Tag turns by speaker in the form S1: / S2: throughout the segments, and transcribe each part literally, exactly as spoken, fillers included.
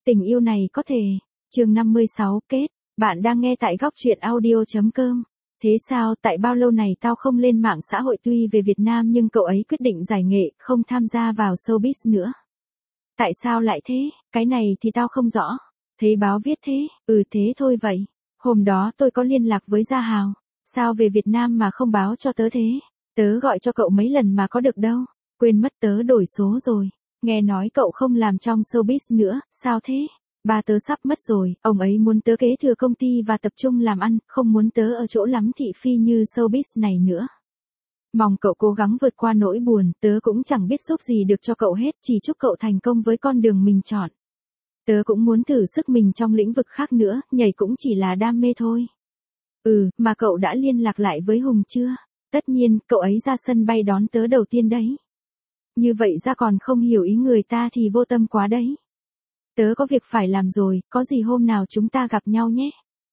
S1: Tình yêu này có thể. Chương năm mươi sáu kết. Bạn đang nghe tại góc truyện audio chấm com. Thế sao, tại bao lâu này tao không lên mạng xã hội, tuy về Việt Nam nhưng cậu ấy quyết định giải nghệ, không tham gia vào showbiz nữa. Tại sao lại thế? Cái này thì tao không rõ. Thấy báo viết thế, ừ thế thôi vậy. Hôm đó tôi có liên lạc với Gia Hào. Sao về Việt Nam mà không báo cho tớ thế? Tớ gọi cho cậu mấy lần mà có được đâu. Quên mất tớ đổi số rồi. Nghe nói cậu không làm trong showbiz nữa, sao thế? Ba tớ sắp mất rồi, ông ấy muốn tớ kế thừa công ty và tập trung làm ăn, không muốn tớ ở chỗ lắm thị phi như showbiz này nữa. Mong cậu cố gắng vượt qua nỗi buồn, tớ cũng chẳng biết giúp gì được cho cậu hết, chỉ chúc cậu thành công với con đường mình chọn. Tớ cũng muốn thử sức mình trong lĩnh vực khác nữa, nhảy cũng chỉ là đam mê thôi. Ừ, mà cậu đã liên lạc lại với Hùng chưa? Tất nhiên, cậu ấy ra sân bay đón tớ đầu tiên đấy. Như vậy ra còn không hiểu ý người ta thì vô tâm quá đấy. Tớ có việc phải làm rồi, có gì hôm nào chúng ta gặp nhau nhé.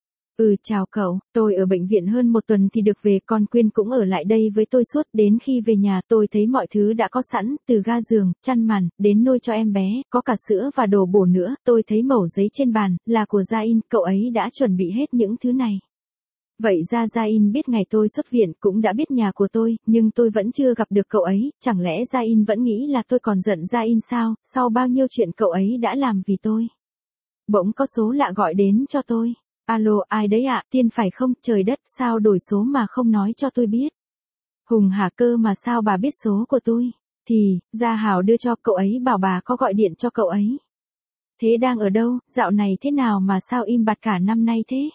S1: Ừ, chào cậu, tôi ở bệnh viện hơn một tuần thì được về, còn Quyên cũng ở lại đây với tôi suốt, đến khi về nhà tôi thấy mọi thứ đã có sẵn, từ ga giường, chăn màn, đến nôi cho em bé, có cả sữa và đồ bổ nữa, tôi thấy mẩu giấy trên bàn, là của Gia In, cậu ấy đã chuẩn bị hết những thứ này. Vậy ra Gia In biết ngày tôi xuất viện, cũng đã biết nhà của tôi, nhưng tôi vẫn chưa gặp được cậu ấy, chẳng lẽ Gia In vẫn nghĩ là tôi còn giận Gia In sao, sau bao nhiêu chuyện cậu ấy đã làm vì tôi. Bỗng có số lạ gọi đến cho tôi. Alo, ai đấy ạ, Tiên phải không, trời đất, sao đổi số mà không nói cho tôi biết. Hùng hả, cơ mà sao bà biết số của tôi? Thì, Gia Hào đưa cho, cậu ấy bảo bà có gọi điện cho cậu ấy. Thế đang ở đâu, dạo này thế nào mà sao im bặt cả năm nay thế?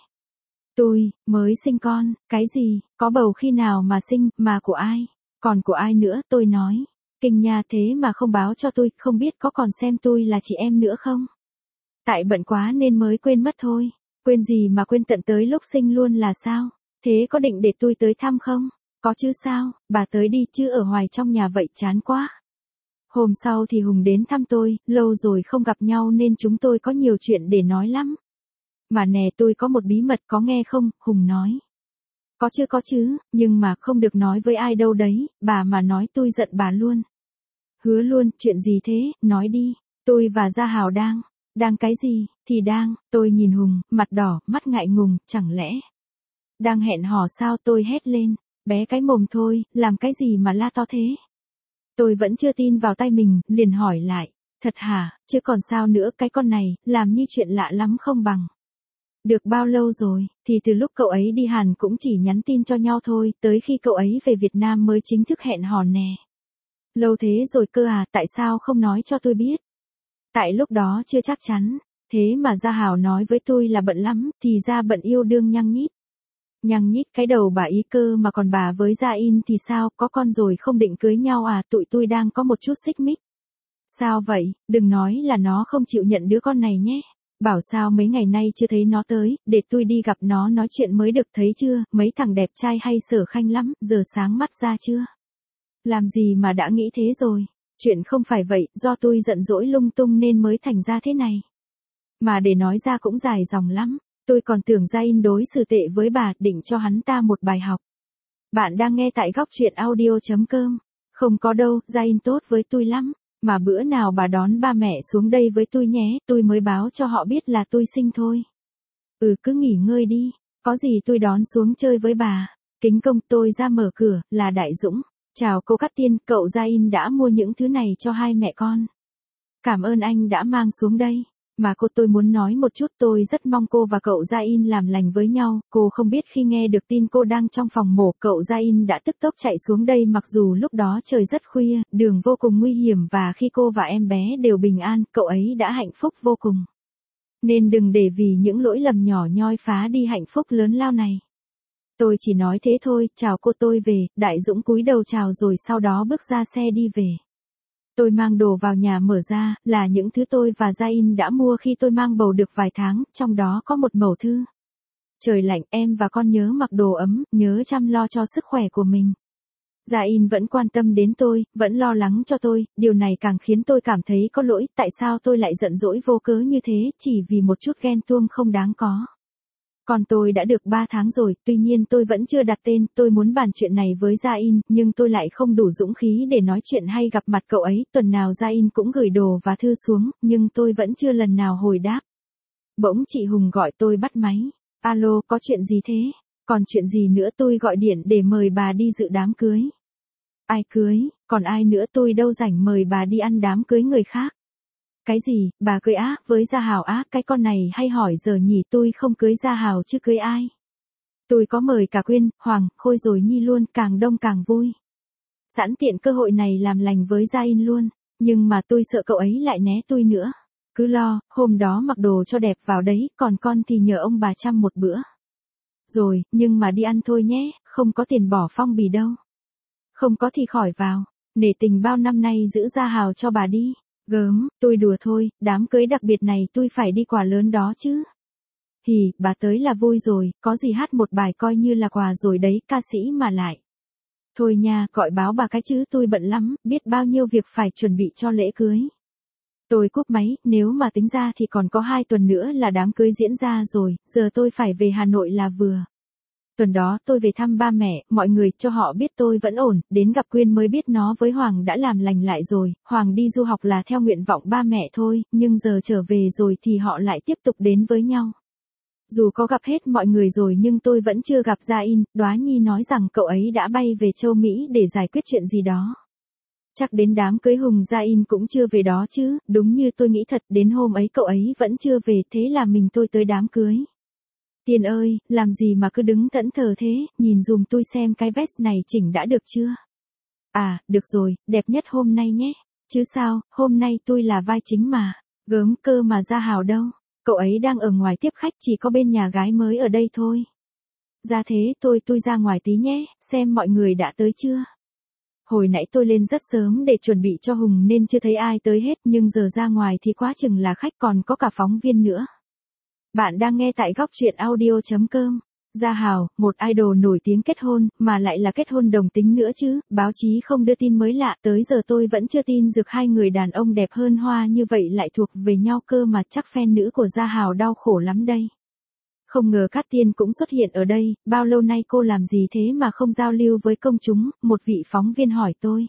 S1: Tôi, mới sinh con, cái gì, có bầu khi nào mà sinh, mà của ai? Còn của ai nữa, tôi nói. Kinh nha, thế mà không báo cho tôi, không biết có còn xem tôi là chị em nữa không? Tại bận quá nên mới quên mất thôi. Quên gì mà quên, tận tới lúc sinh luôn là sao? Thế có định để tôi tới thăm không? Có chứ sao, bà tới đi chứ ở hoài trong nhà vậy chán quá. Hôm sau thì Hùng đến thăm tôi, lâu rồi không gặp nhau nên chúng tôi có nhiều chuyện để nói lắm. Mà nè, tôi có một bí mật, có nghe không? Hùng nói. Có chứ có chứ, nhưng mà không được nói với ai đâu đấy, bà mà nói tôi giận bà luôn. Hứa luôn, chuyện gì thế, nói đi. Tôi và Gia Hào đang, đang cái gì, thì đang, tôi nhìn Hùng, mặt đỏ, mắt ngại ngùng, chẳng lẽ đang hẹn hò sao, tôi hét lên, bé cái mồm thôi, làm cái gì mà la to thế. Tôi vẫn chưa tin vào tay mình, liền hỏi lại, thật hả, chứ còn sao nữa, cái con này, làm như chuyện lạ lắm không bằng. Được bao lâu rồi, thì từ lúc cậu ấy đi Hàn cũng chỉ nhắn tin cho nhau thôi, tới khi cậu ấy về Việt Nam mới chính thức hẹn hò nè. Lâu thế rồi cơ à, tại sao không nói cho tôi biết? Tại lúc đó chưa chắc chắn, thế mà Gia Hào nói với tôi là bận lắm, thì ra bận yêu đương nhăng nhít. Nhăng nhít cái đầu bà ý cơ, mà còn bà với Gia In thì sao, có con rồi không định cưới nhau à, tụi tôi đang có một chút xích mích. Sao vậy, đừng nói là nó không chịu nhận đứa con này nhé. Bảo sao mấy ngày nay chưa thấy nó tới, để tôi đi gặp nó nói chuyện mới được, thấy chưa, mấy thằng đẹp trai hay Sở Khanh lắm, giờ sáng mắt ra chưa? Làm gì mà đã nghĩ thế rồi? Chuyện không phải vậy, do tôi giận dỗi lung tung nên mới thành ra thế này. Mà để nói ra cũng dài dòng lắm, tôi còn tưởng Gia In đối xử tệ với bà, định cho hắn ta một bài học. Bạn đang nghe tại góc truyện audio chấm com. Không có đâu, Gia In tốt với tôi lắm. Mà bữa nào bà đón ba mẹ xuống đây với tôi nhé, tôi mới báo cho họ biết là tôi sinh thôi. Ừ, cứ nghỉ ngơi đi, có gì tôi đón xuống chơi với bà. Kính công, tôi ra mở cửa, là Đại Dũng. Chào cô Cát Tiên, cậu Gia In đã mua những thứ này cho hai mẹ con. Cảm ơn anh đã mang xuống đây. Mà cô, tôi muốn nói một chút, tôi rất mong cô và cậu Gia In làm lành với nhau. Cô không biết khi nghe được tin cô đang trong phòng mổ, cậu Gia In đã tức tốc chạy xuống đây, mặc dù lúc đó trời rất khuya, đường vô cùng nguy hiểm, và khi cô và em bé đều bình an, cậu ấy đã hạnh phúc vô cùng. Nên đừng để vì những lỗi lầm nhỏ nhoi phá đi hạnh phúc lớn lao này. Tôi chỉ nói thế thôi, chào cô, tôi về. Đại Dũng cúi đầu chào rồi sau đó bước ra xe đi về. Tôi mang đồ vào nhà mở ra, là những thứ tôi và Gia In đã mua khi tôi mang bầu được vài tháng, trong đó có một mẩu thư. Trời lạnh, em và con nhớ mặc đồ ấm, nhớ chăm lo cho sức khỏe của mình. Gia In vẫn quan tâm đến tôi, vẫn lo lắng cho tôi, điều này càng khiến tôi cảm thấy có lỗi, tại sao tôi lại giận dỗi vô cớ như thế, chỉ vì một chút ghen tuông không đáng có. Con tôi đã được ba tháng rồi, tuy nhiên tôi vẫn chưa đặt tên, tôi muốn bàn chuyện này với Gia In, nhưng tôi lại không đủ dũng khí để nói chuyện hay gặp mặt cậu ấy, tuần nào Gia In cũng gửi đồ và thư xuống, nhưng tôi vẫn chưa lần nào hồi đáp. Bỗng chị Hùng gọi tôi bắt máy. Alo, có chuyện gì thế? Còn chuyện gì nữa, tôi gọi điện để mời bà đi dự đám cưới. Ai cưới, còn ai nữa, tôi đâu rảnh mời bà đi ăn đám cưới người khác. Cái gì, bà cưới á, với Gia Hào á, cái con này hay hỏi giờ nhỉ, tôi không cưới Gia Hào chứ cưới ai. Tôi có mời cả Quyên, Hoàng, Khôi rồi Nhi luôn, càng đông càng vui. Sẵn tiện cơ hội này làm lành với Gia In luôn, nhưng mà tôi sợ cậu ấy lại né tôi nữa. Cứ lo, hôm đó mặc đồ cho đẹp vào đấy, còn con thì nhờ ông bà chăm một bữa. Rồi, nhưng mà đi ăn thôi nhé, không có tiền bỏ phong bì đâu. Không có thì khỏi vào, nể tình bao năm nay giữ Gia Hào cho bà đi. Gớm, tôi đùa thôi, đám cưới đặc biệt này tôi phải đi quà lớn đó chứ. Hì, bà tới là vui rồi, có gì hát một bài coi như là quà rồi đấy, ca sĩ mà lại. Thôi nha, gọi báo bà cái chứ, tôi bận lắm, biết bao nhiêu việc phải chuẩn bị cho lễ cưới. Tôi cúp máy, nếu mà tính ra thì còn có hai tuần nữa là đám cưới diễn ra rồi, giờ tôi phải về Hà Nội là vừa. Tuần đó tôi về thăm ba mẹ, mọi người cho họ biết tôi vẫn ổn, đến gặp Quyên mới biết nó với Hoàng đã làm lành lại rồi, Hoàng đi du học là theo nguyện vọng ba mẹ thôi, nhưng giờ trở về rồi thì họ lại tiếp tục đến với nhau. Dù có gặp hết mọi người rồi nhưng tôi vẫn chưa gặp Gia In, Đoá Nhi nói rằng cậu ấy đã bay về châu Mỹ để giải quyết chuyện gì đó. Chắc đến đám cưới Hùng Gia In cũng chưa về đó chứ, đúng như tôi nghĩ thật, đến hôm ấy cậu ấy vẫn chưa về, thế là mình tôi tới đám cưới. Tiên ơi, làm gì mà cứ đứng thẫn thờ thế, nhìn dùm tôi xem cái vest này chỉnh đã được chưa? À, được rồi, đẹp nhất hôm nay nhé. Chứ sao, hôm nay tôi là vai chính mà. Gớm, cơ mà Gia Hào đâu? Cậu ấy đang ở ngoài tiếp khách, chỉ có bên nhà gái mới ở đây thôi. Ra thế, tôi tôi ra ngoài tí nhé, xem mọi người đã tới chưa. Hồi nãy tôi lên rất sớm để chuẩn bị cho Hùng nên chưa thấy ai tới hết, nhưng giờ ra ngoài thì quá chừng là khách, còn có cả phóng viên nữa. Bạn đang nghe tại góc truyện audio chấm com. Gia Hào, một idol nổi tiếng kết hôn, mà lại là kết hôn đồng tính nữa chứ, báo chí không đưa tin mới lạ, tới giờ tôi vẫn chưa tin được hai người đàn ông đẹp hơn hoa như vậy lại thuộc về nhau cơ mà, chắc fan nữ của Gia Hào đau khổ lắm đây. Không ngờ Cát Tiên cũng xuất hiện ở đây, bao lâu nay cô làm gì thế mà không giao lưu với công chúng, một vị phóng viên hỏi tôi.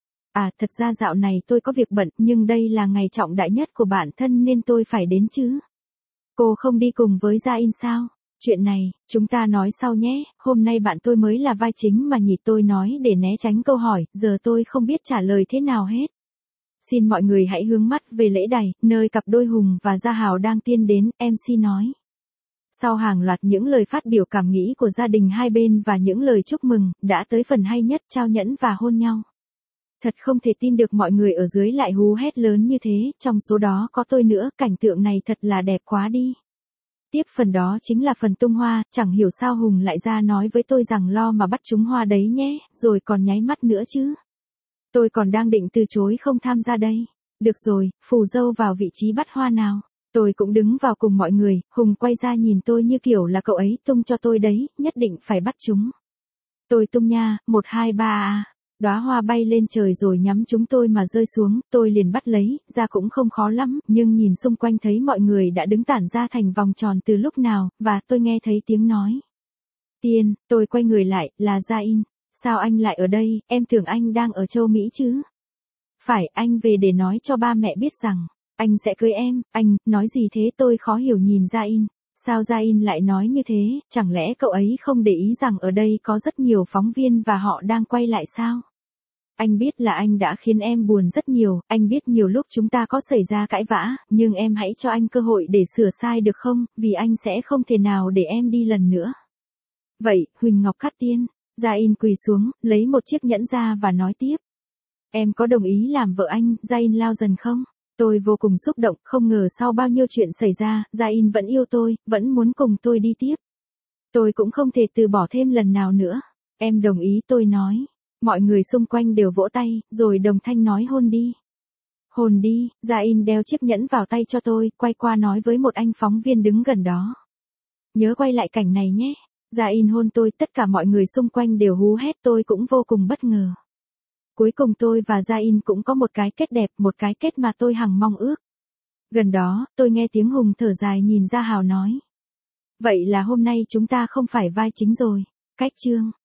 S1: À, thật ra dạo này tôi có việc bận, nhưng đây là ngày trọng đại nhất của bản thân nên tôi phải đến chứ. Cô không đi cùng với Gia In sao? Chuyện này, chúng ta nói sau nhé, hôm nay bạn tôi mới là vai chính mà nhỉ, tôi nói để né tránh câu hỏi, giờ tôi không biết trả lời thế nào hết. Xin mọi người hãy hướng mắt về lễ đài, nơi cặp đôi Hùng và Gia Hào đang tiến đến, em xê nói. Sau hàng loạt những lời phát biểu cảm nghĩ của gia đình hai bên và những lời chúc mừng, đã tới phần hay nhất, trao nhẫn và hôn nhau. Thật không thể tin được mọi người ở dưới lại hú hét lớn như thế, trong số đó có tôi nữa, cảnh tượng này thật là đẹp quá đi. Tiếp phần đó chính là phần tung hoa, chẳng hiểu sao Hùng lại ra nói với tôi rằng lo mà bắt trúng hoa đấy nhé, rồi còn nháy mắt nữa chứ. Tôi còn đang định từ chối không tham gia đây. Được rồi, phù dâu vào vị trí bắt hoa nào. Tôi cũng đứng vào cùng mọi người, Hùng quay ra nhìn tôi như kiểu là cậu ấy tung cho tôi đấy, nhất định phải bắt chúng. Tôi tung nha, một hai ba à. Đóa hoa bay lên trời rồi nhắm chúng tôi mà rơi xuống, tôi liền bắt lấy, ra cũng không khó lắm, nhưng nhìn xung quanh thấy mọi người đã đứng tản ra thành vòng tròn từ lúc nào, và tôi nghe thấy tiếng nói. Tiên, tôi quay người lại, là Gia In. Sao anh lại ở đây, em tưởng anh đang ở châu Mỹ chứ? Phải, anh về để nói cho ba mẹ biết rằng, anh sẽ cưới em, anh, nói gì thế, tôi khó hiểu nhìn Gia In. Sao Gia In lại nói như thế, chẳng lẽ cậu ấy không để ý rằng ở đây có rất nhiều phóng viên và họ đang quay lại sao? Anh biết là anh đã khiến em buồn rất nhiều, anh biết nhiều lúc chúng ta có xảy ra cãi vã, nhưng em hãy cho anh cơ hội để sửa sai được không, vì anh sẽ không thể nào để em đi lần nữa. Vậy, Huỳnh Ngọc Cát Tiên, Gia In quỳ xuống, lấy một chiếc nhẫn ra và nói tiếp. Em có đồng ý làm vợ anh, Gia In lao dần không? Tôi vô cùng xúc động, không ngờ sau bao nhiêu chuyện xảy ra, Gia In vẫn yêu tôi, vẫn muốn cùng tôi đi tiếp. Tôi cũng không thể từ bỏ thêm lần nào nữa. Em đồng ý, tôi nói. Mọi người xung quanh đều vỗ tay, rồi đồng thanh nói hôn đi. Hôn đi, Gia In đeo chiếc nhẫn vào tay cho tôi, quay qua nói với một anh phóng viên đứng gần đó. Nhớ quay lại cảnh này nhé. Gia In hôn tôi, tất cả mọi người xung quanh đều hú hét, tôi cũng vô cùng bất ngờ. Cuối cùng tôi và Gia In cũng có một cái kết đẹp, một cái kết mà tôi hằng mong ước. Gần đó, tôi nghe tiếng Hùng thở dài nhìn Gia Hào nói. Vậy là hôm nay chúng ta không phải vai chính rồi. Cách chương